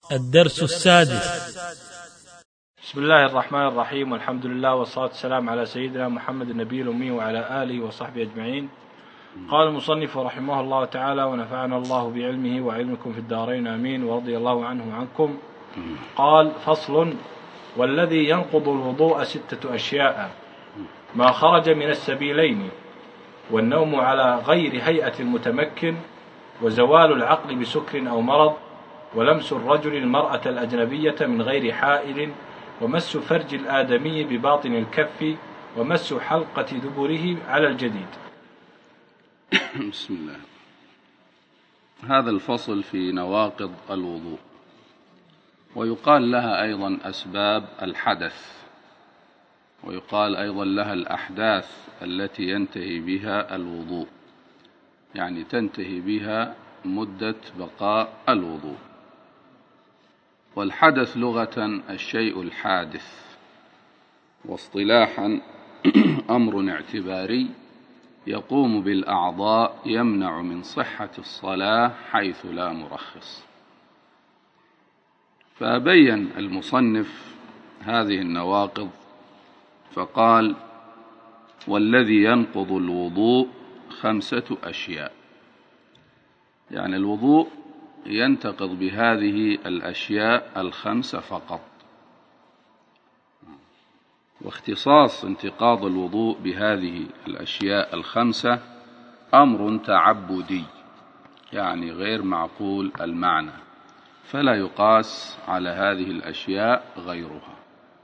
الدرس السادس. بسم الله الرحمن الرحيم، والحمد لله والصلاة والسلام على سيدنا محمد النبي الأمي وعلى آله وصحبه أجمعين. قال المصنف رحمه الله تعالى: ونفعنا الله بعلمه وعلمكم في الدارين آمين، ورضي الله عنه وعنكم. قال: فصل: والذي ينقض الوضوء 6 أشياء: ما خرج من السبيلين، والنوم على غير هيئة المتمكن، وزوال العقل بسكر أو مرض، ولمس الرجل المرأة الأجنبية من غير حائل، ومس فرج الآدمي بباطن الكف، ومس حلقة دبره على الجديد. بسم الله. هذا الفصل في نواقض الوضوء، ويقال لها أيضا أسباب الحدث، ويقال أيضا لها الأحداث التي ينتهي بها الوضوء، يعني تنتهي بها مدة بقاء الوضوء. والحدث لغة الشيء الحادث، واصطلاحا أمر اعتباري يقوم بالأعضاء يمنع من صحة الصلاة حيث لا مرخص. فبين المصنف هذه النواقض فقال: والذي ينقض الوضوء 5 أشياء، يعني الوضوء ينتقض بهذه الأشياء 5 فقط. واختصاص انتقاض الوضوء بهذه الأشياء 5 أمر تعبدي، يعني غير معقول المعنى، فلا يقاس على هذه الأشياء غيرها.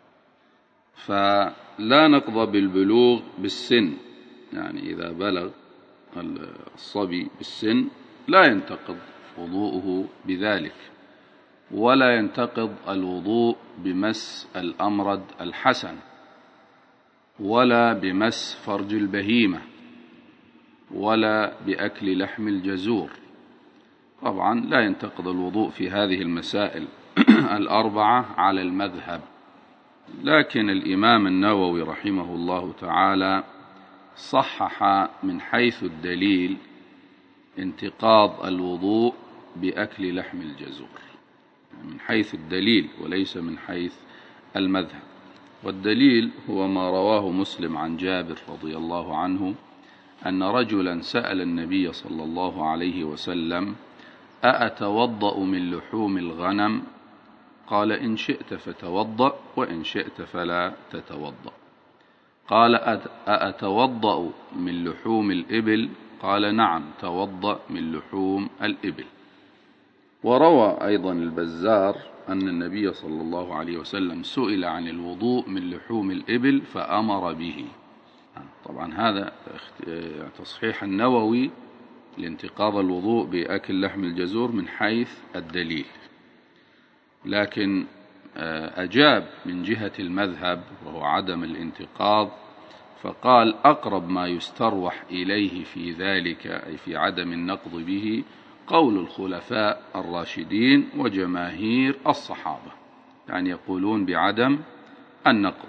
فلا نقض بالبلوغ بالسن، يعني إذا بلغ الصبي بالسن لا ينتقض وضوءه بذلك، ولا ينتقض الوضوء بمس الأمرد الحسن، ولا بمس فرج البهيمة، ولا بأكل لحم الجزور. طبعا لا ينتقض الوضوء في هذه المسائل 4 على المذهب. لكن الإمام النووي رحمه الله تعالى صحح من حيث الدليل انتقاض الوضوء بأكل لحم الجزور، من حيث الدليل وليس من حيث المذهب. والدليل هو ما رواه مسلم عن جابر رضي الله عنه أن رجلا سأل النبي صلى الله عليه وسلم: أأتوضأ من لحوم الغنم؟ قال: إن شئت فتوضأ، وإن شئت فلا تتوضأ. قال: أأتوضأ من لحوم الإبل؟ قال: نعم، توضأ من لحوم الإبل. وروى أيضا البزار أن النبي صلى الله عليه وسلم سئل عن الوضوء من لحوم الإبل فأمر به. طبعا هذا تصحيح النووي لانتقاض الوضوء بأكل لحم الجزور من حيث الدليل. لكن أجاب من جهة المذهب وهو عدم الانتقاض، فقال: أقرب ما يستروح إليه في ذلك، أي في عدم النقض به، قول الخلفاء الراشدين وجماهير الصحابة، يعني يقولون بعدم النقض.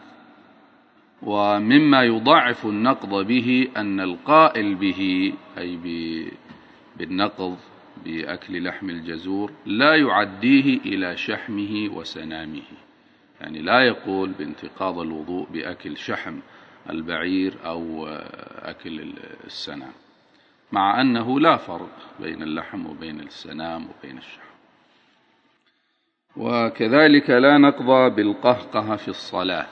ومما يضعف النقض به أن القائل به، أي بالنقض بأكل لحم الجزور، لا يعديه إلى شحمه وسنامه، يعني لا يقول بانتقاض الوضوء بأكل شحم البعير أو أكل السنام، مع أنه لا فرق بين اللحم وبين السنام وبين الشحم. وكذلك لا نقض بالقهقه في الصلاة،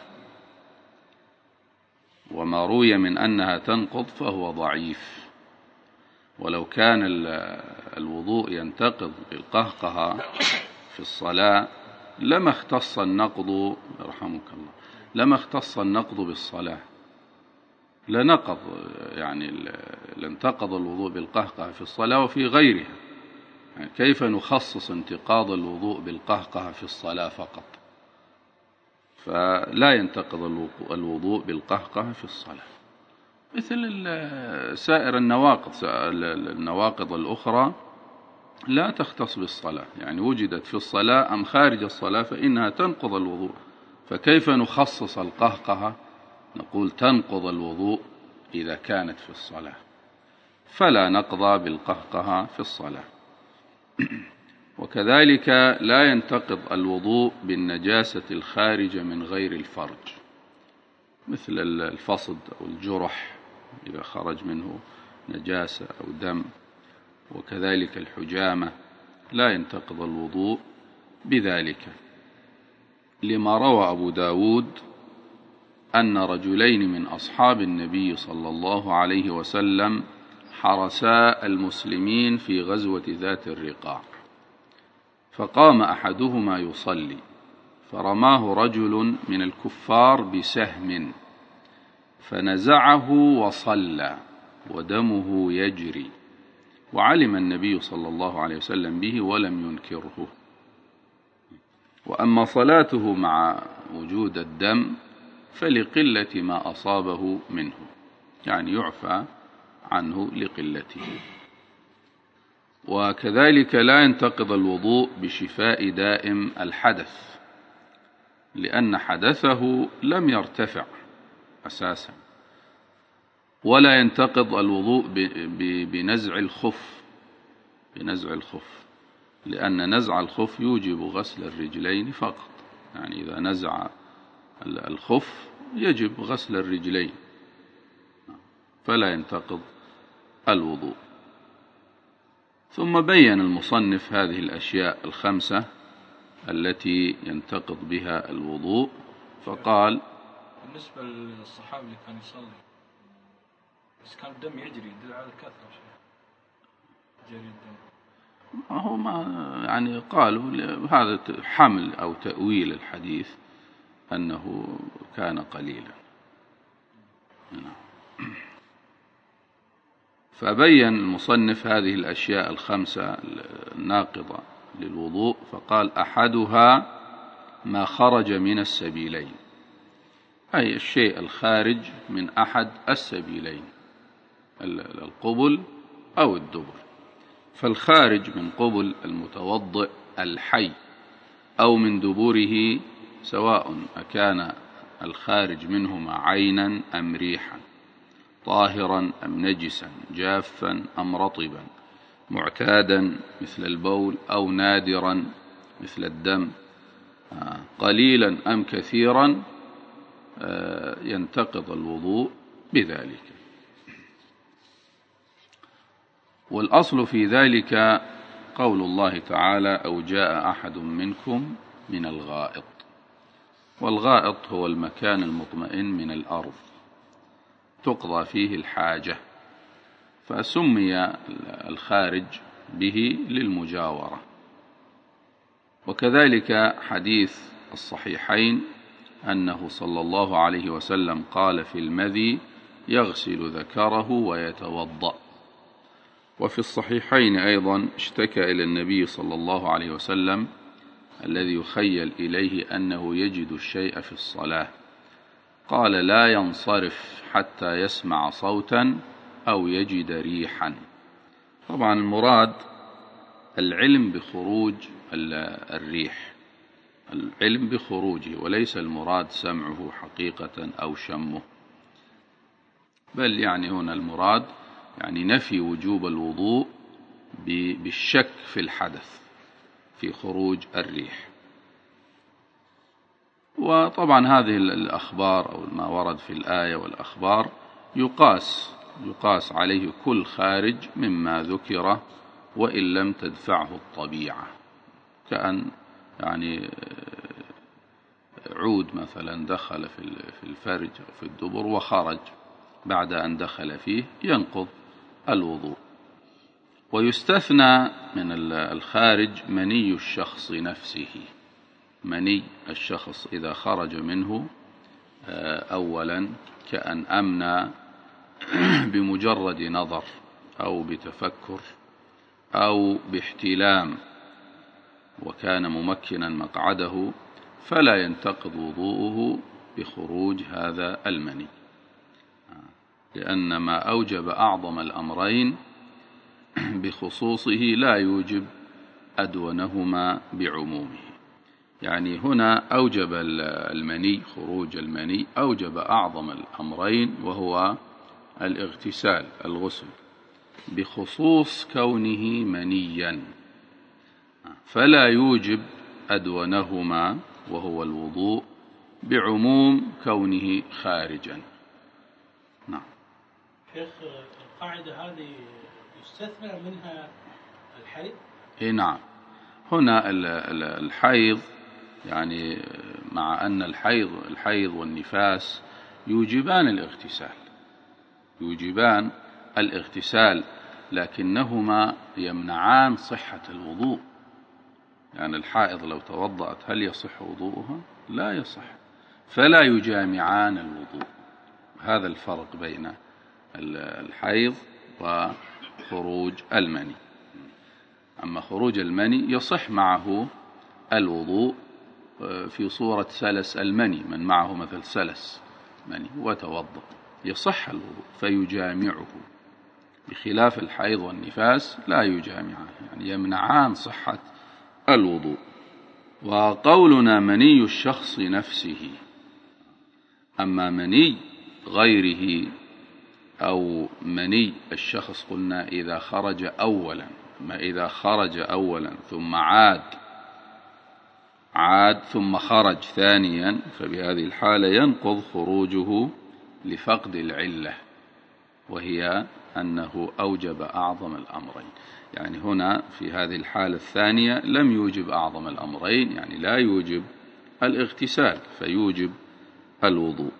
وما روي من أنها تنقض فهو ضعيف. ولو كان الوضوء ينتقض بالقهقه في الصلاة لما اختص النقض، رحمك الله، لما اختص النقض بالصلاة، لنقض، يعني لانتقض الوضوء بالقهقه في الصلاة وفي غيرها. يعني كيف نخصص انتقاض الوضوء بالقهقه في الصلاة فقط؟ فلا ينتقض الوضوء بالقهقه في الصلاة، مثل سائر النواقض الأخرى لا تختص بالصلاة، يعني وجدت في الصلاة أم خارج الصلاة فإنها تنقض الوضوء. فكيف نخصص القهقه؟ نقول تنقض الوضوء إذا كانت في الصلاة، فلا نقضى بالقهقه في الصلاة. وكذلك لا ينتقض الوضوء بالنجاسة الخارجة من غير الفرج، مثل الفصد أو الجرح إذا خرج منه نجاسة أو دم، وكذلك الحجامة لا ينتقض الوضوء بذلك، لما روى أبو داود أن رجلين من أصحاب النبي صلى الله عليه وسلم حرسا المسلمين في غزوة ذات الرقاع، فقام أحدهما يصلي فرماه رجل من الكفار بسهم فنزعه وصلى ودمه يجري، وعلم النبي صلى الله عليه وسلم به ولم ينكره. وأما صلاته مع وجود الدم فلقلة ما أصابه منه، يعني يعفى عنه لقلته. وكذلك لا ينتقض الوضوء بشفاء دائم الحدث، لأن حدثه لم يرتفع أساسا. ولا ينتقض الوضوء بنزع الخف، لأن نزع الخف يوجب غسل الرجلين فقط، يعني إذا نزع الخف يجب غسل الرجلين، فلا ينتقض الوضوء. ثم بين المصنف هذه الأشياء الخمسة التي ينتقض بها الوضوء، فقال: بالنسبة للصحابي اللي كان يصلي بس كان الدم يجري، يدل على الكثرة شيء جري الدم. هو ما يعني قالوا هذا حمل أو تأويل الحديث أنه كان قليلا. فبين المصنف هذه الأشياء الخمسة الناقضة للوضوء، فقال: أحدها ما خرج من السبيلين، أي الشيء الخارج من أحد السبيلين، القبل أو الدبر. فالخارج من قبل المتوضئ الحي أو من دبره، سواء أكان الخارج منهما عينا أم ريحا، طاهرا أم نجسا، جافا أم رطبا، معتادا مثل البول أو نادرا مثل الدم، قليلا أم كثيرا، ينتقض الوضوء بذلك. والأصل في ذلك قول الله تعالى: أو جاء أحد منكم من الغائط. والغائط هو المكان المطمئن من الأرض تقضى فيه الحاجة، فسمي الخارج به للمجاورة. وكذلك حديث الصحيحين أنه صلى الله عليه وسلم قال في المذي: يغسل ذكره ويتوضأ. وفي الصحيحين أيضا اشتكى إلى النبي صلى الله عليه وسلم الذي يخيل إليه أنه يجد الشيء في الصلاة، قال: لا ينصرف حتى يسمع صوتا أو يجد ريحا. طبعا المراد العلم بخروج الريح، العلم بخروجه، وليس المراد سمعه حقيقة أو شمه، بل يعني هنا المراد يعني نفي وجوب الوضوء بالشك في الحدث في خروج الريح. وطبعا هذه الأخبار أو ما ورد في الآية والأخبار يقاس عليه كل خارج مما ذكر وإن لم تدفعه الطبيعة، كأن يعني عود مثلا دخل في الفرج أو في الدبر وخرج بعد أن دخل فيه ينقض الوضوء. ويستثنى من الخارج مني الشخص نفسه، مني الشخص إذا خرج منه أولا كأن أمنى بمجرد نظر أو بتفكر أو باحتلام وكان ممكنا مقعده، فلا ينتقض وضوءه بخروج هذا المني، لأن ما أوجب أعظم الأمرين بخصوصه لا يوجب أدونهما بعمومه. يعني هنا أوجب المني، خروج المني أوجب أعظم الأمرين وهو الاغتسال، الغسل، بخصوص كونه منيا. فلا يوجب أدونهما وهو الوضوء بعموم كونه خارجا. نعم. شيخ، القاعدة هذه يستثنى منها الحيض؟ نعم. هنا الحيض يعني مع أن الحيض والنفاس يوجبان الاغتسال لكنهما يمنعان صحة الوضوء. يعني الحائض لو توضأت هل يصح وضوءها؟ لا يصح، فلا يجامعان الوضوء. هذا الفرق بين الحيض وخروج المني. أما خروج المني يصح معه الوضوء في صورة سلس المني، من معه مثل سلس مني وتوضأ يصح الوضوء فيجامعه، بخلاف الحيض والنفاس لا يجامعان، يعني يمنعان صحة الوضوء. وقولنا مني الشخص نفسه، أما مني غيره أو مني الشخص قلنا إذا خرج أولا ثم عاد ثم خرج ثانيا، فبهذه الحالة ينقض خروجه لفقد العلة، وهي أنه أوجب أعظم الأمرين. يعني هنا في هذه الحالة الثانية لم يوجب أعظم الأمرين، يعني لا يوجب الاغتسال فيوجب الوضوء.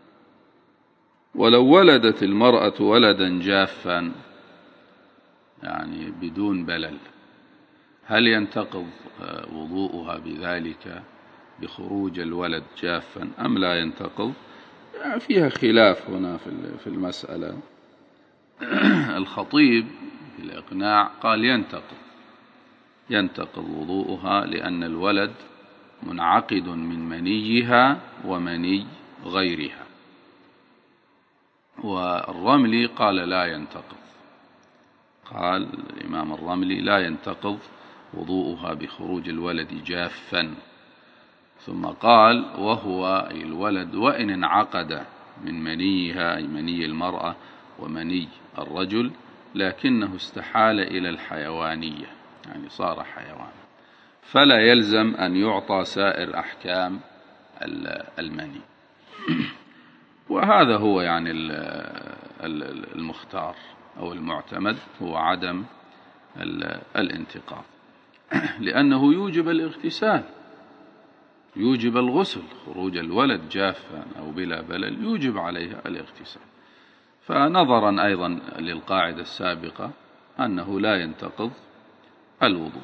ولو ولدت المرأة ولدا جافا يعني بدون بلل، هل ينتقض وضوءها بذلك بخروج الولد جافا أم لا ينتقض؟ يعني فيها خلاف هنا في المسألة. الخطيب في الإقناع قال ينتقض وضوءها لأن الولد منعقد من منيها ومني غيرها. والرملي قال لا ينتقض، قال الإمام الرملي لا ينتقض وضوءها بخروج الولد جافا. ثم قال وهو الولد وإن انعقد من منيها أي مني المرأة ومني الرجل لكنه استحال إلى الحيوانية، يعني صار حيوان، فلا يلزم أن يعطى سائر أحكام المني. وهذا هو يعني المختار أو المعتمد، هو عدم الانتقاض، لأنه يوجب الاغتسال، يوجب الغسل. خروج الولد جافا أو بلا بلل يوجب عليها الاغتسال. فنظرا أيضا للقاعدة السابقة أنه لا ينتقض الوضوء.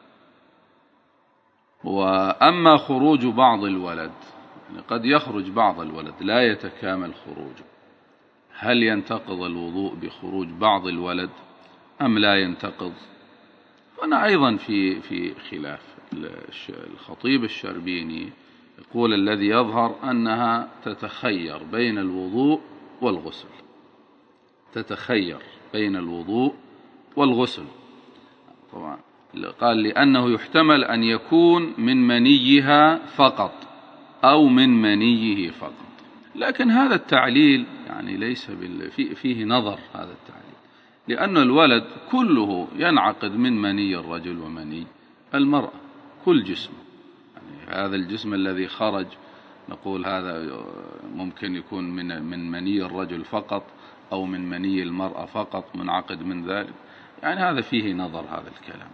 وأما خروج بعض الولد، يعني قد يخرج بعض الولد لا يتكامل خروجه، هل ينتقض الوضوء بخروج بعض الولد أم لا ينتقض؟ هنا أيضا في خلاف. الخطيب الشربيني يقول الذي يظهر أنها تتخير بين الوضوء والغسل، تتخير بين الوضوء والغسل. طبعا قال لأنه يحتمل أن يكون من منيها فقط أو من منيه فقط، لكن هذا التعليل يعني ليس فيه نظر. هذا التعليل لأن الولد كله ينعقد من مني الرجل ومني المرأة، كل جسم، يعني هذا الجسم الذي خرج نقول هذا ممكن يكون من مني الرجل فقط أو من مني المرأة فقط منعقد من ذلك، يعني هذا فيه نظر هذا الكلام.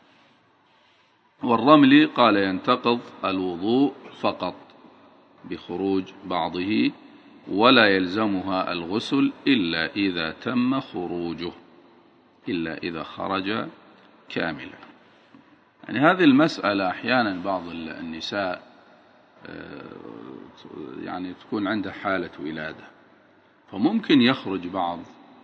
والرملي قال ينتقض الوضوء فقط بخروج بعضه ولا يلزمها الغسل إلا إذا تم خروجه، إلا إذا خرج كاملا. يعني هذه المسألة أحيانا بعض النساء يعني تكون عندها حالة ولادة، فممكن يخرج بعض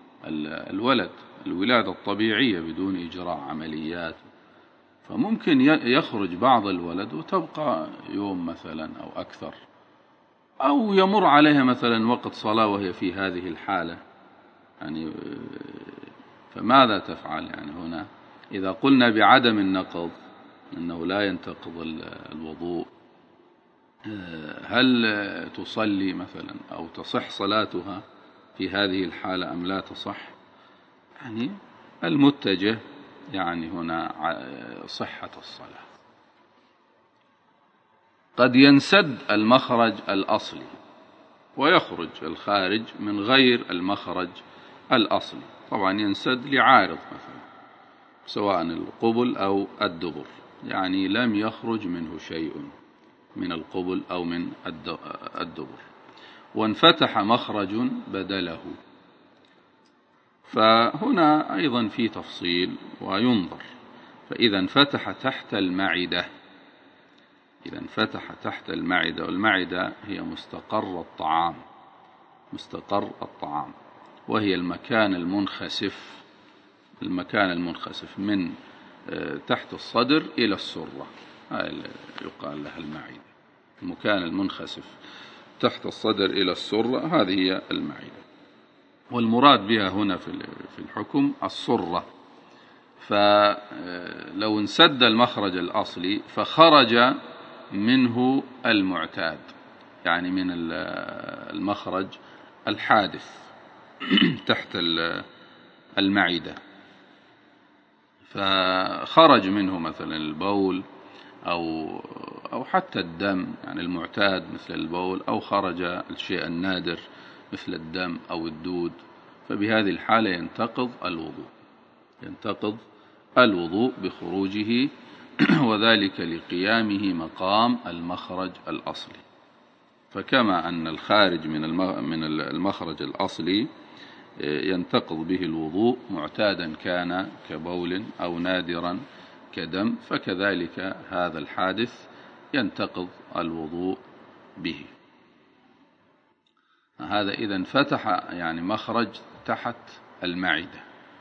الولادة الطبيعية بدون إجراء عمليات، فممكن يخرج بعض الولد وتبقى يوم مثلا أو أكثر، أو يمر عليها مثلا وقت صلاة وهي في هذه الحالة، يعني فماذا تفعل؟ يعني هنا إذا قلنا بعدم النقض أنه لا ينتقض الوضوء، هل تصلي مثلا أو تصح صلاتها في هذه الحالة أم لا تصح؟ يعني المتجه يعني هنا صحة الصلاة. قد ينسد المخرج الأصلي ويخرج الخارج من غير المخرج الأصلي، طبعا ينسد لعارض مثلا سواء القبل أو الدبر، يعني لم يخرج منه شيء من القبل أو من الدبر، وانفتح مخرج بدله. فهنا أيضا في تفصيل وينظر. فإذا انفتح تحت المعدة، إذا انفتح تحت المعدة، والمعدة هي مستقر الطعام، وهي المكان المنخسف من تحت الصدر إلى السرة، يقال لها المعدة. المكان المنخسف تحت الصدر إلى السرة هذه هي المعدة، والمراد بها هنا في الحكم السرة. فلو انسد المخرج الأصلي فخرج منه المعتاد، يعني من المخرج الحادث تحت المعدة، فخرج منه مثلا البول أو حتى الدم، يعني المعتاد مثل البول، أو خرج الشيء النادر مثل الدم أو الدود، فبهذه الحالة ينتقض الوضوء بخروجه، وذلك لقيامه مقام المخرج الأصلي. فكما أن الخارج من المخرج الأصلي ينتقض به الوضوء معتادا كان كبول أو نادرا كدم، فكذلك هذا الحادث ينتقض الوضوء به. هذا إذا انفتح يعني مخرج تحت المعدة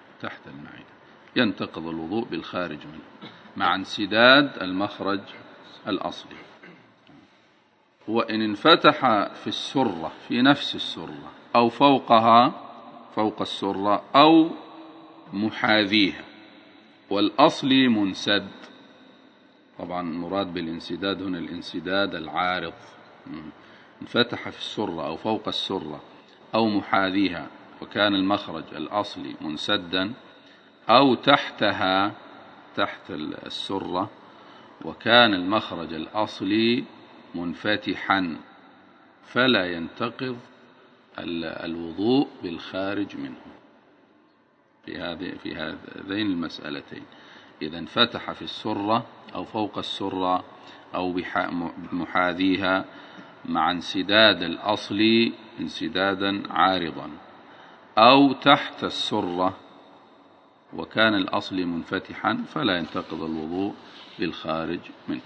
ينتقض الوضوء بالخارج منه مع انسداد المخرج الأصلي. وإن انفتح في السرة، في نفس السرة، أو فوق السرة، أو محاذيها، والأصلي منسد، طبعا المراد بالانسداد هنا الانسداد العارض، انفتح في السرة أو فوق السرة أو محاذيها وكان المخرج الأصلي منسدا، أو تحتها تحت السرة وكان المخرج الأصلي منفتحا، فلا ينتقض الوضوء بالخارج منه في هذين المسألتين. إذا انفتح في السرة أو فوق السرة أو محاذيها مع انسداد الأصل انسدادا عارضا، أو تحت السرة وكان الأصل منفتحا، فلا ينتقض الوضوء بالخارج منه.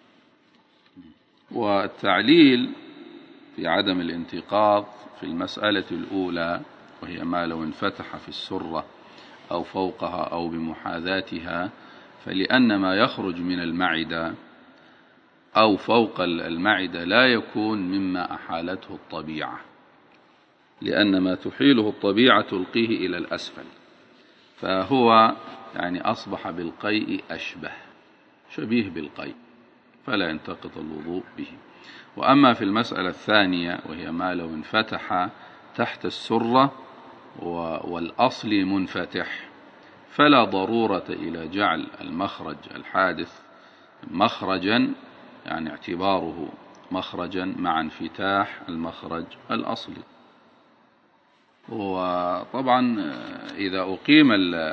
والتعليل في عدم الانتقاض في المسألة الأولى، وهي ما لو انفتح في السرة أو فوقها أو بمحاذاتها، فلأن ما يخرج من المعدة أو فوق المعدة لا يكون مما أحالته الطبيعة، لأن ما تحيله الطبيعة تلقيه إلى الأسفل، فهو يعني أصبح بالقيء شبيه بالقيء، فلا ينتقض الوضوء به. وأما في المسألة الثانية وهي ما لو انفتح تحت السرة والأصل منفتح، فلا ضرورة إلى جعل المخرج الحادث مخرجا، يعني اعتباره مخرجا مع انفتاح المخرج الأصلي. وطبعا إذا أقيم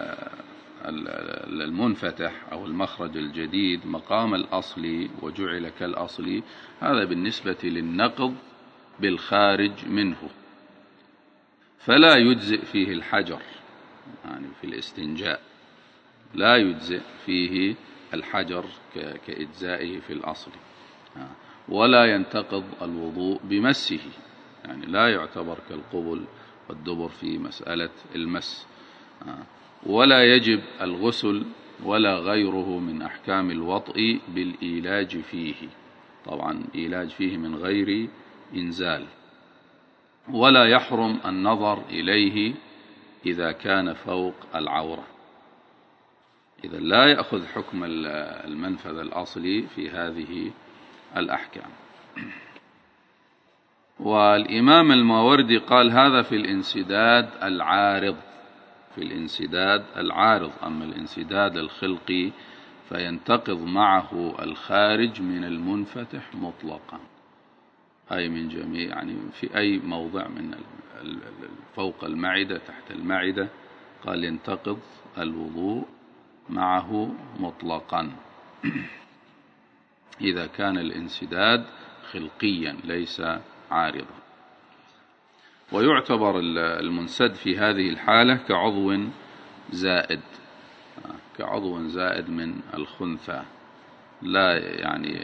المنفتح أو المخرج الجديد مقام الأصلي وجعل كالأصلي، هذا بالنسبة للنقض بالخارج منه، فلا يجزئ فيه الحجر، يعني في الاستنجاء لا يجزئ فيه الحجر كإجزائه في الأصل، ولا ينتقض الوضوء بمسه، يعني لا يعتبر كالقبل والدبر في مسألة المس، ولا يجب الغسل ولا غيره من أحكام الوطء بالإيلاج فيه، طبعا إيلاج فيه من غير إنزال، ولا يحرم النظر إليه إذا كان فوق العورة. إذا لا يأخذ حكم المنفذ الأصلي في هذه الأحكام. والإمام الماوردي قال هذا في الانسداد العارض، في الانسداد العارض. أما الانسداد الخلقي فينتقض معه الخارج من المنفتح مطلقا، أي من جميع يعني في أي موضع من فوق المعدة تحت المعدة، قال ينتقض الوضوء معه مطلقا إذا كان الانسداد خلقيا ليس عارضا. ويعتبر المنسد في هذه الحالة كعضو زائد من الخنثى، لا يعني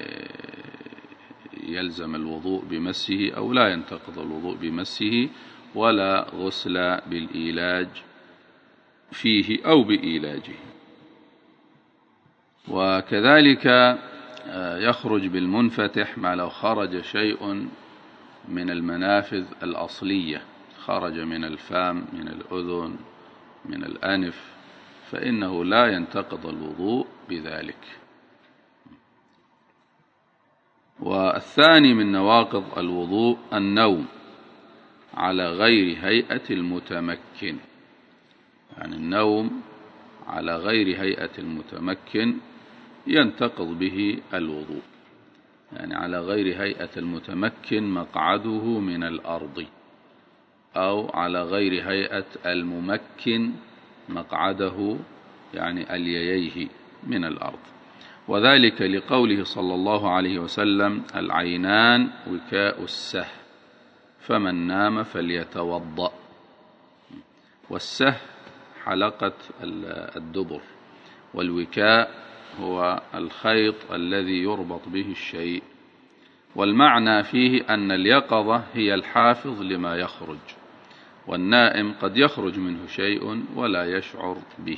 يلزم الوضوء بمسه أو لا ينتقض الوضوء بمسه ولا غسل بالإيلاج فيه أو بإيلاجه. وكذلك يخرج بالمنفتح ما لو خرج شيء من المنافذ الأصلية، خرج من الفم، من الأذن، من الأنف، فإنه لا ينتقض الوضوء بذلك. والثاني من نواقض الوضوء النوم على غير هيئة المتمكن، يعني النوم على غير هيئة المتمكن ينتقض به الوضوء، يعني على غير هيئة المتمكن مقعده من الأرض، أو على غير هيئة الممكن مقعده يعني ألييه من الأرض. وذلك لقوله صلى الله عليه وسلم: العينان وكاء السه، فمن نام فليتوضأ. والسه حلقة الدبر، والوكاء هو الخيط الذي يربط به الشيء. والمعنى فيه أن اليقظة هي الحافظ لما يخرج، والنائم قد يخرج منه شيء ولا يشعر به.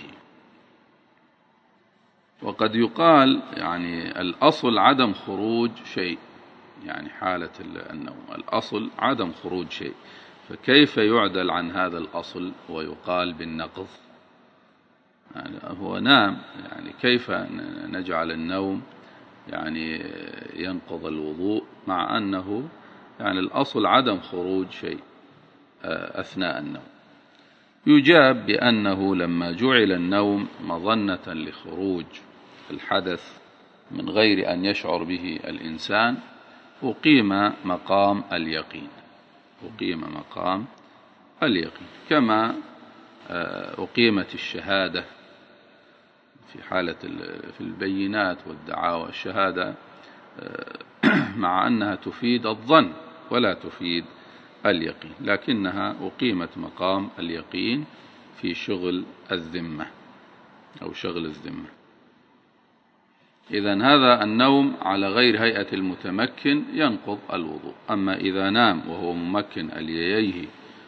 وقد يقال يعني الأصل عدم خروج شيء، يعني حالة النوم الأصل عدم خروج شيء، فكيف يعدل عن هذا الأصل ويقال بالنقض؟ يعني هو نام، يعني كيف نجعل النوم يعني ينقض الوضوء مع أنه يعني الأصل عدم خروج شيء أثناء النوم؟ يجاب بأنه لما جعل النوم مظنة لخروج الحدث من غير أن يشعر به الإنسان أقيم مقام اليقين، كما أقيمت الشهادة في حالة في البينات والدعاوى. الشهادة مع أنها تفيد الظن ولا تفيد اليقين، لكنها أقيمت مقام اليقين في شغل الذمة أو شغل الذمة. إذن هذا النوم على غير هيئة المتمكن ينقض الوضوء. أما إذا نام وهو ممكن ألييه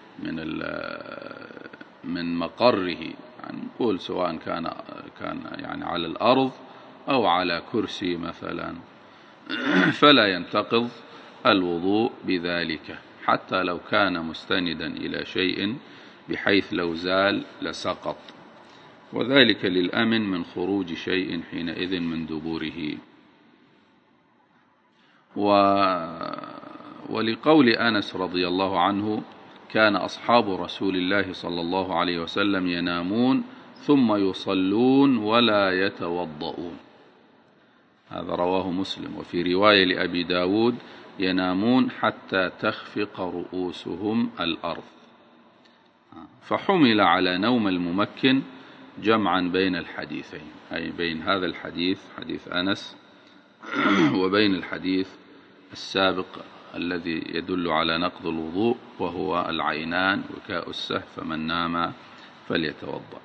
من مقره، يعني نقول سواء كان يعني على الأرض أو على كرسي مثلا، فلا ينتقض الوضوء بذلك، حتى لو كان مستندا إلى شيء بحيث لو زال لسقط، وذلك للأمن من خروج شيء حينئذ من دبوره. ولقول أنس رضي الله عنه: كان أصحاب رسول الله صلى الله عليه وسلم ينامون ثم يصلون ولا يتوضؤون. هذا رواه مسلم. وفي رواية لأبي داود: ينامون حتى تخفق رؤوسهم الأرض. فحمل على نوم الممكن جمعا بين الحديثين، أي بين هذا الحديث حديث أنس وبين الحديث السابق الذي يدل على نقض الوضوء، وهو العينان وكاء السه، فمن نام فليتوضأ.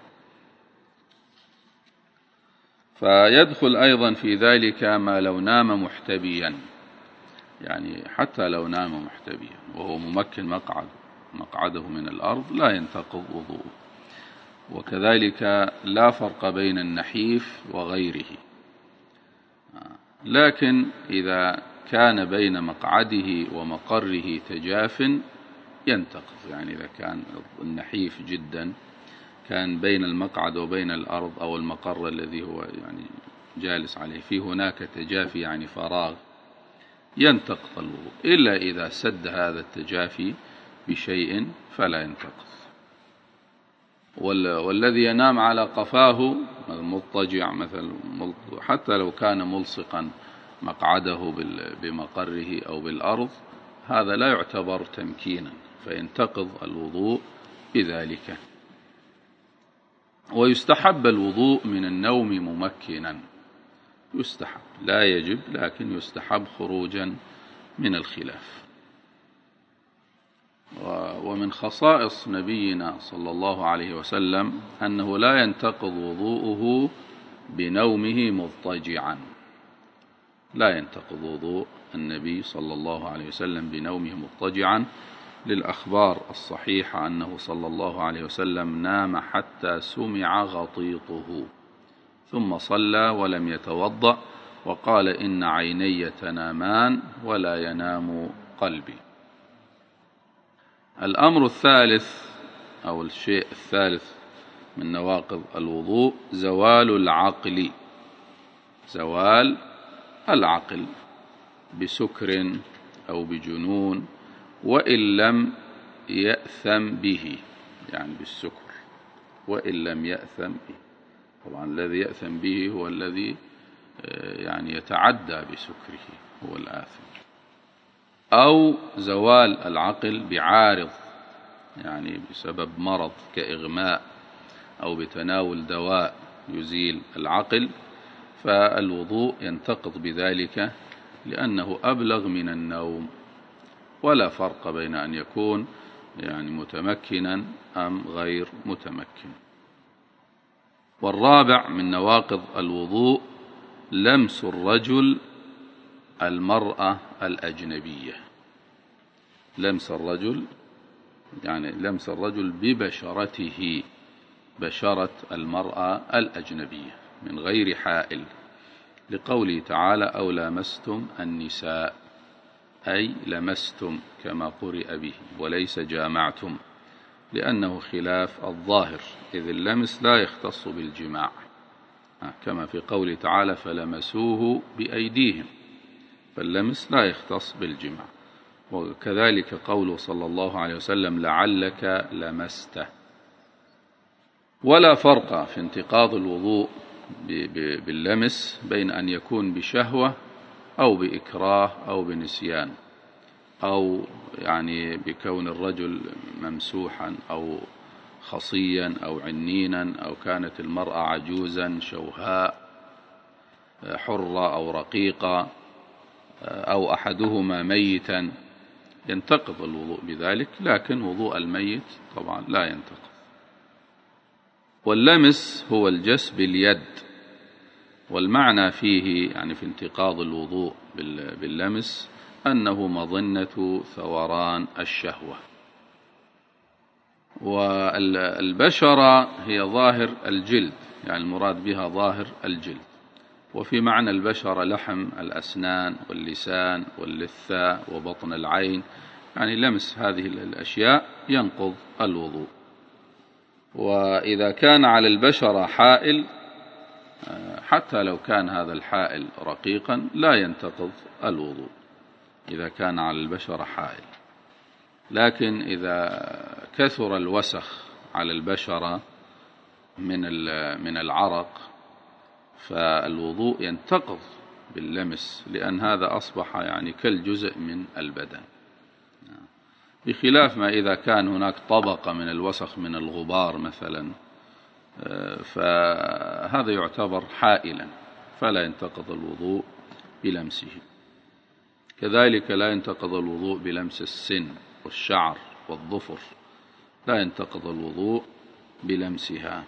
فيدخل أيضا في ذلك ما لو نام محتبيا، يعني حتى لو نام محتبيا وهو ممكن مقعده من الأرض لا ينتقض وضوءه. وكذلك لا فرق بين النحيف وغيره، لكن إذا كان بين مقعده ومقره تجاف ينتقض. يعني إذا كان النحيف جدا كان بين المقعد وبين الأرض أو المقر الذي هو يعني جالس عليه فيه هناك تجافي، يعني فراغ، ينتقض الوضوء، إلا إذا سد هذا التجافي بشيء فلا ينتقض. والذي ينام على قفاه مضطجع مثلا، حتى لو كان ملصقا مقعده بمقره أو بالأرض، هذا لا يعتبر تمكينا، فينتقض الوضوء بذلك. ويستحب الوضوء من النوم ممكنا، يستحب، لا يجب، لكن يستحب خروجا من الخلاف. ومن خصائص نبينا صلى الله عليه وسلم أنه لا ينتقض وضوءه بنومه مضطجعا، لا ينتقض وضوء النبي صلى الله عليه وسلم بنومه مضطجعا، للأخبار الصحيحة أنه صلى الله عليه وسلم نام حتى سمع غطيطه ثم صلى ولم يتوضأ، وقال إن عيني تنامان ولا ينام قلبي. الأمر الثالث أو الشيء الثالث من نواقض الوضوء زوال العقل، زوال العقل بسكر أو بجنون، وإن لم يأثم به، يعني بالسكر وإن لم يأثم به. طبعا الذي يأثم به هو الذي يعني يتعدى بسكره، هو الآثم. أو زوال العقل بعارض، يعني بسبب مرض كإغماء أو بتناول دواء يزيل العقل، فالوضوء ينتقض بذلك لأنه أبلغ من النوم، ولا فرق بين أن يكون يعني متمكنا أم غير متمكن. والرابع من نواقض الوضوء لمس الرجل المرأة الأجنبية، لمس الرجل يعني لمس الرجل ببشرته، بشرة المرأة الأجنبية من غير حائل، لقوله تعالى أو لامستم النساء، أي لمستم كما قرئ به وليس جامعتم، لأنه خلاف الظاهر، إذ اللمس لا يختص بالجماع، كما في قوله تعالى فلمسوه بأيديهم، فاللمس لا يختص بالجماع. وكذلك قوله صلى الله عليه وسلم لعلك لمسته. ولا فرق في انتقاض الوضوء باللمس بين أن يكون بشهوة أو بإكراه أو بنسيان، أو يعني بكون الرجل ممسوحا أو خصيا أو عنينا، أو كانت المرأة عجوزا شوهاء حرة أو رقيقة، أو أحدهما ميتا، ينتقض الوضوء بذلك، لكن وضوء الميت طبعا لا ينتقض. واللمس هو الجس باليد، والمعنى فيه يعني في انتقاض الوضوء باللمس أنه مظنة ثوران الشهوة. والبشرة هي ظاهر الجلد، يعني المراد بها ظاهر الجلد، وفي معنى البشرة لحم الأسنان واللسان واللثة وبطن العين، يعني لمس هذه الأشياء ينقض الوضوء. وإذا كان على البشرة حائل، حتى لو كان هذا الحائل رقيقا لا ينتقض الوضوء إذا كان على البشرة حائل، لكن إذا كثر الوسخ على البشرة من العرق فالوضوء ينتقض باللمس، لأن هذا أصبح يعني كالجزء من البدن، بخلاف ما إذا كان هناك طبقة من الوسخ من الغبار مثلا، فهذا يعتبر حائلا فلا ينتقض الوضوء بلمسه. كذلك لا ينتقض الوضوء بلمس السن والشعر والظفر، لا ينتقض الوضوء بلمسها.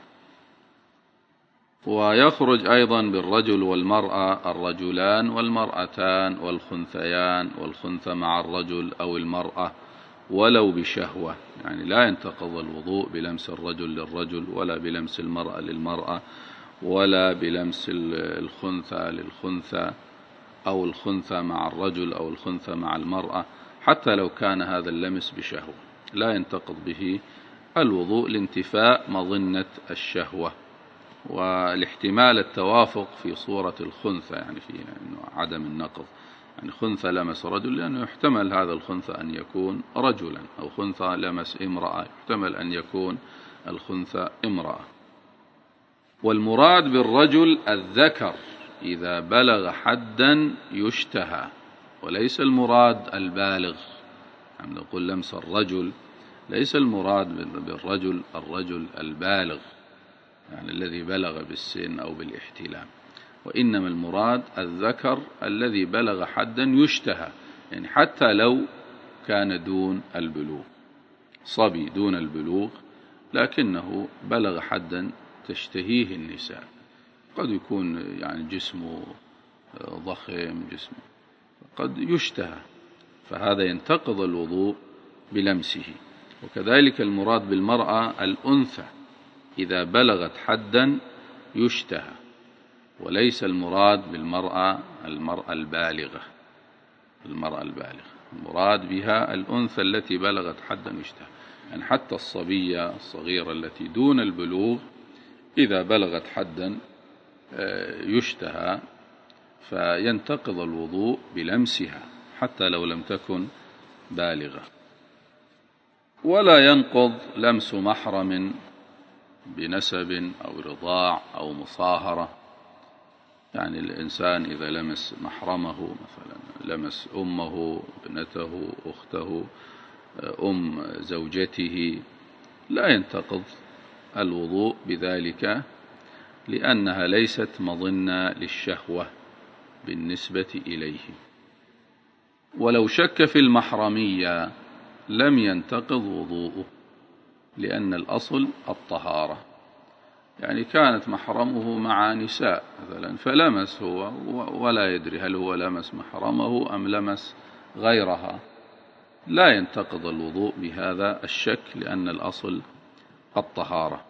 ويخرج أيضا بالرجل والمرأة الرجلان والمرأتان والخنثيان، والخنثى مع الرجل أو المرأة ولو بشهوة، يعني لا ينتقض الوضوء بلمس الرجل للرجل، ولا بلمس المرأة للمرأة، ولا بلمس الخنثى للخنثى، أو الخنثى مع الرجل أو الخنثى مع المرأة، حتى لو كان هذا اللمس بشهوة لا ينتقض به الوضوء لانتفاء مظنة الشهوة، والاحتمال التوافق في صورة الخنثى، يعني في عدم النقض، يعني خنثى لمس رجل لأنه يحتمل هذا الخنثى أن يكون رجلا، أو خنثى لمس امرأة يحتمل أن يكون الخنثى امرأة. والمراد بالرجل الذكر إذا بلغ حدا يشتهى، وليس المراد البالغ. يعني نقول لمس الرجل، ليس المراد بالرجل الرجل البالغ يعني الذي بلغ بالسن أو بالاحتلام، وإنما المراد الذكر الذي بلغ حدا يشتهى، يعني حتى لو كان دون البلوغ، صبي دون البلوغ لكنه بلغ حدا تشتهيه النساء، قد يكون يعني جسمه ضخم، جسمه قد يشتهى، فهذا ينتقض الوضوء بلمسه. وكذلك المراد بالمرأة الأنثى إذا بلغت حدا يشتهى، وليس المراد بالمرأة البالغة. المراد بها الأنثى التي بلغت حدا يشتهى، يعني حتى الصبية الصغيرة التي دون البلوغ إذا بلغت حدا يشتهى، فينتقض الوضوء بلمسها حتى لو لم تكن بالغة. ولا ينقض لمس محرم بنسب أو رضاع أو مصاهرة، يعني الإنسان إذا لمس محرمه مثلا، لمس أمه، ابنته، أخته، أم زوجته، لا ينتقض الوضوء بذلك، لأنها ليست مظنة للشهوة بالنسبة إليه. ولو شك في المحرمية لم ينتقض وضوءه، لأن الأصل الطهارة. يعني كانت محرمه مع نساء مثلا فلمس هو ولا يدري هل هو لمس محرمه أم لمس غيرها، لا ينتقض الوضوء بهذا الشك، لأن الأصل الطهارة.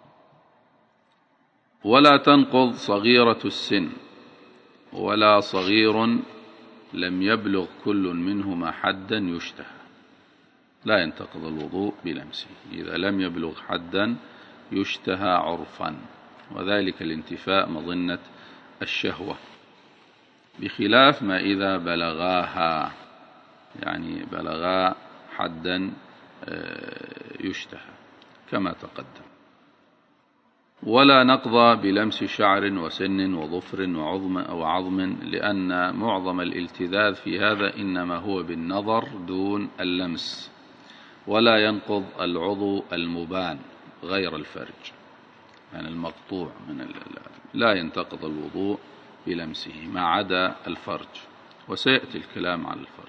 ولا تنقض صغيرة السن ولا صغير لم يبلغ كل منهما حدا يشتهى، لا ينتقض الوضوء بلمسه إذا لم يبلغ حدا يشتهى عرفا، وذلك الانتفاء مظنة الشهوة، بخلاف ما إذا بلغاها، يعني بلغا حدا يشتهى كما تقدم. ولا نقضى بلمس شعر وسن وظفر وعظم، لأن معظم الالتذاذ في هذا إنما هو بالنظر دون اللمس. ولا ينقض العضو المبان غير الفرج، يعني المقطوع لا ينتقض الوضوء بلمسه ما عدا الفرج، وسيأتي الكلام على الفرج.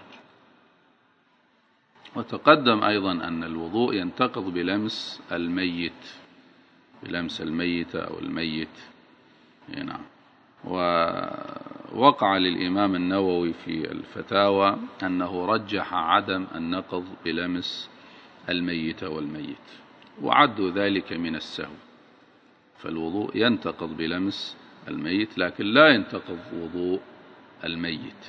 وتقدم أيضا أن الوضوء ينتقض بلمس الميت، بلمس الميت أو الميت. نعم. ووقع للإمام النووي في الفتاوى أنه رجح عدم النقض بلمس الميت والميت، وعدوا ذلك من السهو، فالوضوء ينتقض بلمس الميت لكن لا ينتقض وضوء الميت.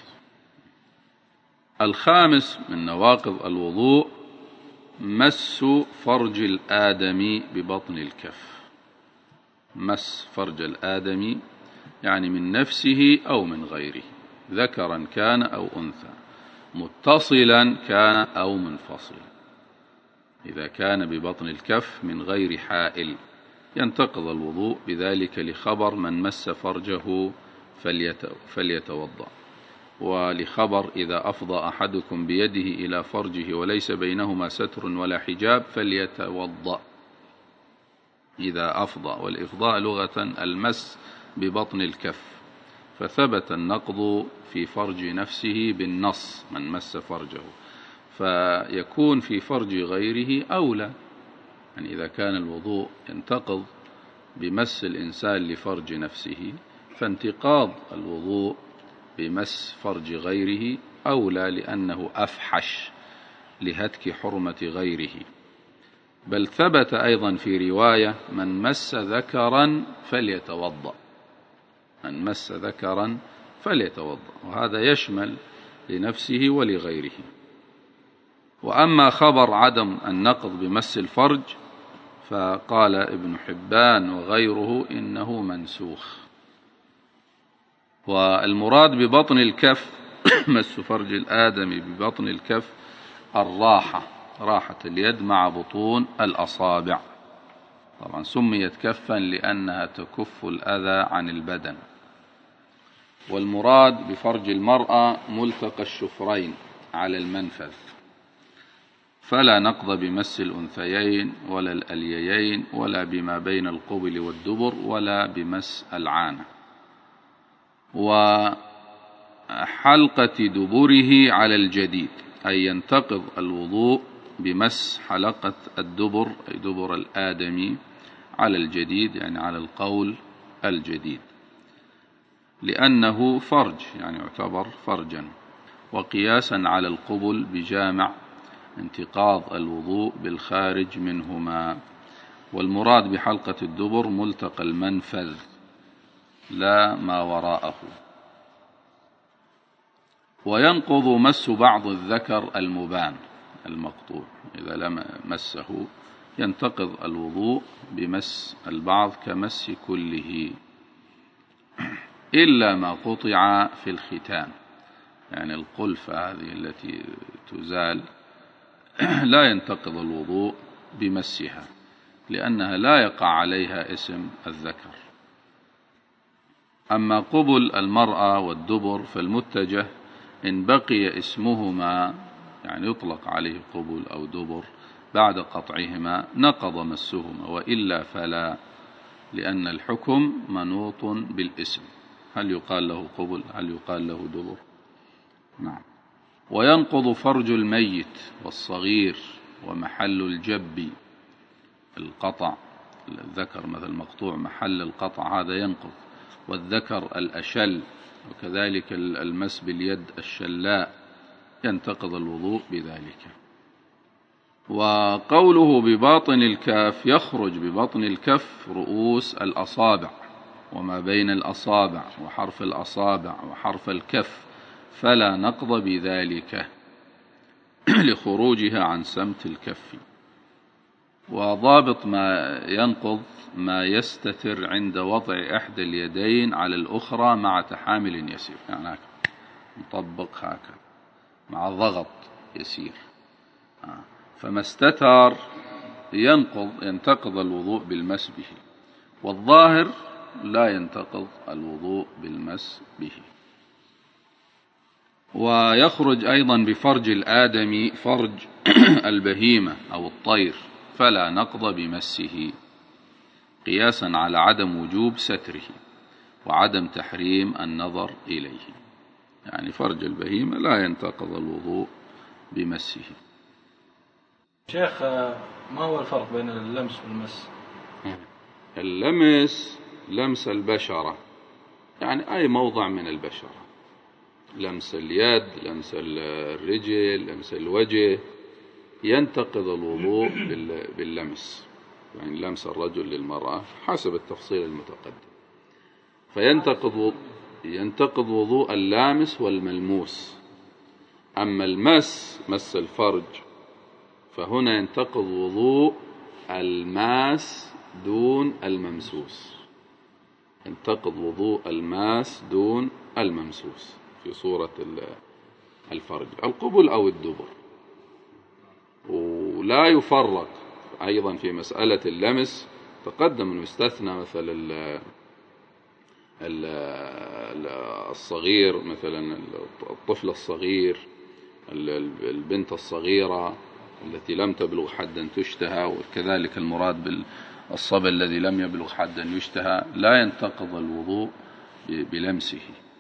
الخامس من نواقض الوضوء مس فرج الآدمي ببطن الكف. مس فرج الآدمي يعني من نفسه أو من غيره، ذكرا كان أو أنثى، متصلا كان أو منفصلا. إذا كان ببطن الكف من غير حائل ينتقض الوضوء بذلك، لخبر من مس فرجه فليتوضأ، ولخبر إذا أفضى أحدكم بيده إلى فرجه وليس بينهما ستر ولا حجاب فليتوضأ إذا أفضى. والإفضاء لغة المس ببطن الكف، فثبت النقض في فرج نفسه بالنص من مس فرجه، فيكون في فرج غيره أولى. يعني إذا كان الوضوء ينتقض بمس الإنسان لفرج نفسه، فانتقاض الوضوء بمس فرج غيره أولى، لأنه أفحش لهتك حرمة غيره. بل ثبت أيضا في رواية من مس ذكرا فليتوضأ، من مس ذكرا فليتوضأ، وهذا يشمل لنفسه ولغيره. وأما خبر عدم النقض بمس الفرج فقال ابن حبان وغيره إنه منسوخ. والمراد ببطن الكف مس فرج الآدمي ببطن الكف الراحة، راحة اليد مع بطون الأصابع، طبعا سميت كفا لأنها تكف الأذى عن البدن. والمراد بفرج المرأة ملتقى الشفرين على المنفذ، فلا نقض بمس الأنثيين ولا الأليين ولا بما بين القبل والدبر ولا بمس العانة. وحلقة دبره على الجديد، أي ينتقض الوضوء بمس حلقة الدبر أي دبر الآدمي على الجديد، يعني على القول الجديد، لأنه فرج يعني يعتبر فرجا، وقياسا على القبل بجامع انتقاض الوضوء بالخارج منهما. والمراد بحلقة الدبر ملتقى المنفذ لا ما وراءه. وينقض مس بعض الذكر المبان المقطوع، إذا لم مسه ينتقض الوضوء بمس البعض كمس كله، إلا ما قطع في الختان، يعني القلفة هذه التي تزال لا ينتقض الوضوء بمسها، لأنها لا يقع عليها اسم الذكر. أما قبل المرأة والدبر فالمتجه إن بقي اسمهما، يعني يطلق عليه قبل أو دبر بعد قطعهما، نقض مسهما، وإلا فلا، لأن الحكم منوط بالاسم، هل يقال له قبل هل يقال له دبر. نعم. وينقض فرج الميت والصغير ومحل الجب، القطع الذكر مثل مقطوع محل القطع هذا ينقض، والذكر الأشل، وكذلك المس باليد الشلاء ينتقض الوضوء بذلك. وقوله بباطن الكف، يخرج ببطن الكف رؤوس الأصابع وما بين الأصابع وحرف الأصابع وحرف الكف، فلا نقض بذلك لخروجها عن سمت الكف. وضابط ما ينقض ما يستتر عند وضع إحدى اليدين على الأخرى مع تحامل يسير، يعني هكذا مطبق هكذا مع ضغط يسير، فما استتر ينتقض الوضوء بالمس به، والظاهر لا ينتقض الوضوء بالمس به. ويخرج أيضا بفرج الآدمي فرج البهيمة أو الطير، فلا نقض بمسه، قياسا على عدم وجوب ستره وعدم تحريم النظر إليه، يعني فرج البهيمة لا ينتقض الوضوء بمسه. شيخ، ما هو الفرق بين اللمس والمس؟ اللمس لمس البشرة، يعني أي موضع من البشرة، لمس اليد، لمس الرجل، لمس الوجه، ينتقض الوضوء باللمس، يعني لمس الرجل للمرأة حسب التفصيل المتقدم، ينتقض وضوء اللامس والملموس. أما المس مس الفرج فهنا ينتقض وضوء الماس دون الممسوس، ينتقض وضوء الماس دون الممسوس في صورة الفرج القبل أو الدبر. ولا يفرق أيضا في مسألة اللمس، تقدم أنه يستثنى مثل الصغير، مثلا الطفل الصغير، البنت الصغيرة التي لم تبلغ حدا تشتهى، وكذلك المراد بالصبي الذي لم يبلغ حدا يشتهى، لا ينتقض الوضوء بلمسه.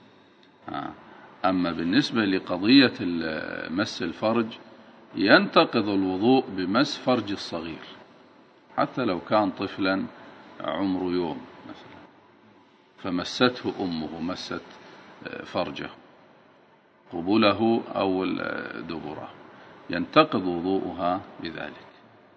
أما بالنسبة لقضية مس الفرج ينتقض الوضوء بمس فرج الصغير، حتى لو كان طفلا عمره يوم مثلا فمسته أمه، مست فرجه قبله أو دبره، ينتقض وضوءها بذلك،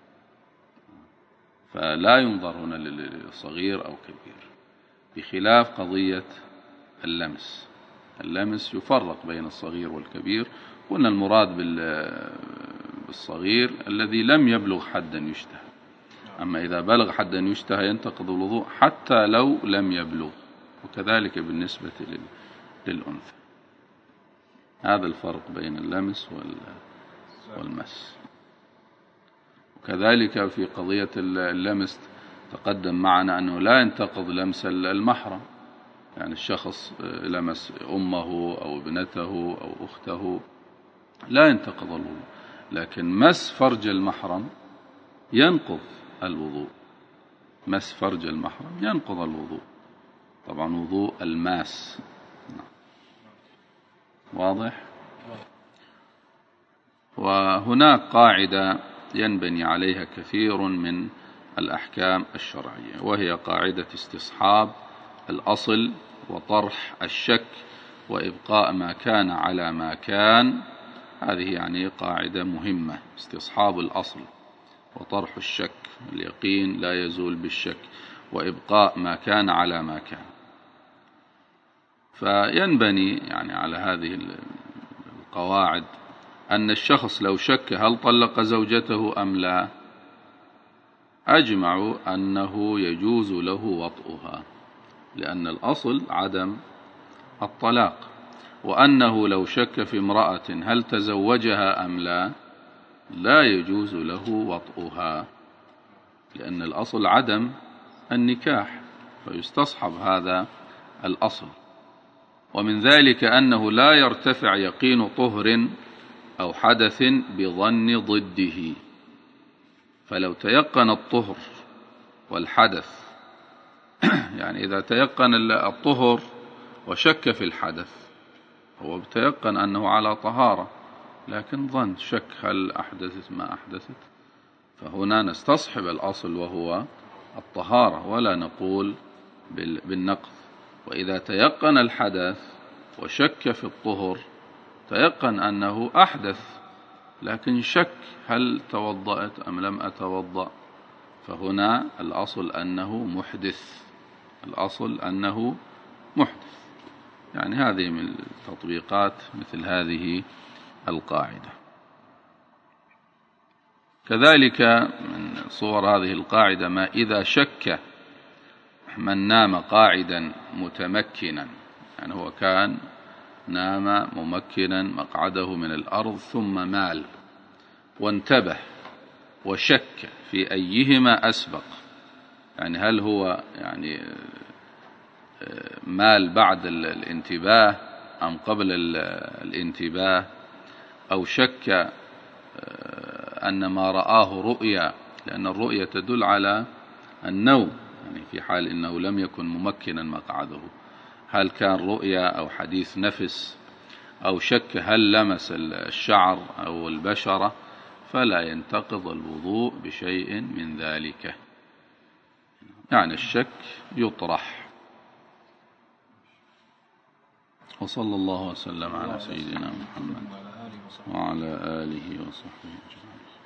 فلا ينظر هنا للصغير أو كبير، بخلاف قضية اللمس. اللمس يفرق بين الصغير والكبير، قلنا المراد بالصغير الذي لم يبلغ حدا يشتهى، أما إذا بلغ حدا يشتهى ينتقض الوضوء حتى لو لم يبلغ، وكذلك بالنسبة للأنثى. هذا الفرق بين اللمس والمس. وكذلك في قضية اللمس تقدم معنا أنه لا ينتقض لمس المحرم، يعني الشخص لمس أمه أو ابنته أو أخته لا ينتقض الوضوء، لكن مس فرج المحرم ينقض الوضوء. مس فرج المحرم ينقض الوضوء، طبعا وضوء الماس. واضح؟ وهناك قاعدة ينبني عليها كثير من الأحكام الشرعية، وهي قاعدة استصحاب الأصل وطرح الشك وإبقاء ما كان على ما كان. هذه يعني قاعدة مهمة، استصحاب الأصل وطرح الشك، اليقين لا يزول بالشك، وإبقاء ما كان على ما كان. فينبني يعني على هذه القواعد أن الشخص لو شك هل طلق زوجته أم لا، أجمعوا أنه يجوز له وطئها، لأن الأصل عدم الطلاق، وأنه لو شك في امرأة هل تزوجها أم لا، لا يجوز له وطئها، لأن الأصل عدم النكاح، فيستصحب هذا الأصل. ومن ذلك أنه لا يرتفع يقين طهر أو حدث بظن ضده، فلو تيقن الطهر والحدث يعني إذا تيقن الطهر وشك في الحدث، هو تيقن أنه على طهارة لكن ظن شك هل أحدثت ما أحدثت، فهنا نستصحب الأصل وهو الطهارة ولا نقول بالنقض. وإذا تيقن الحدث وشك في الطهر، تيقن أنه أحدث لكن شك هل توضأت أم لم أتوضأ، فهنا الأصل أنه محدث، الأصل أنه محدث. يعني هذه من التطبيقات مثل هذه القاعدة. كذلك من صور هذه القاعدة ما إذا شك من نام قاعدا متمكنا، يعني هو كان نام ممكنا مقعده من الأرض ثم مال وانتبه وشك في أيهما أسبق، يعني هل هو يعني مال بعد الانتباه أم قبل الانتباه، أو شك أن ما رآه رؤيا، لأن الرؤيا تدل على النوم، يعني في حال أنه لم يكن ممكنا مقعده، هل كان رؤيا أو حديث نفس، أو شك هل لمس الشعر أو البشرة، فلا ينتقض الوضوء بشيء من ذلك، يعني الشك يطرح. وصلى الله وسلم على سيدنا محمد وعلى آله وصحبه أجمعين.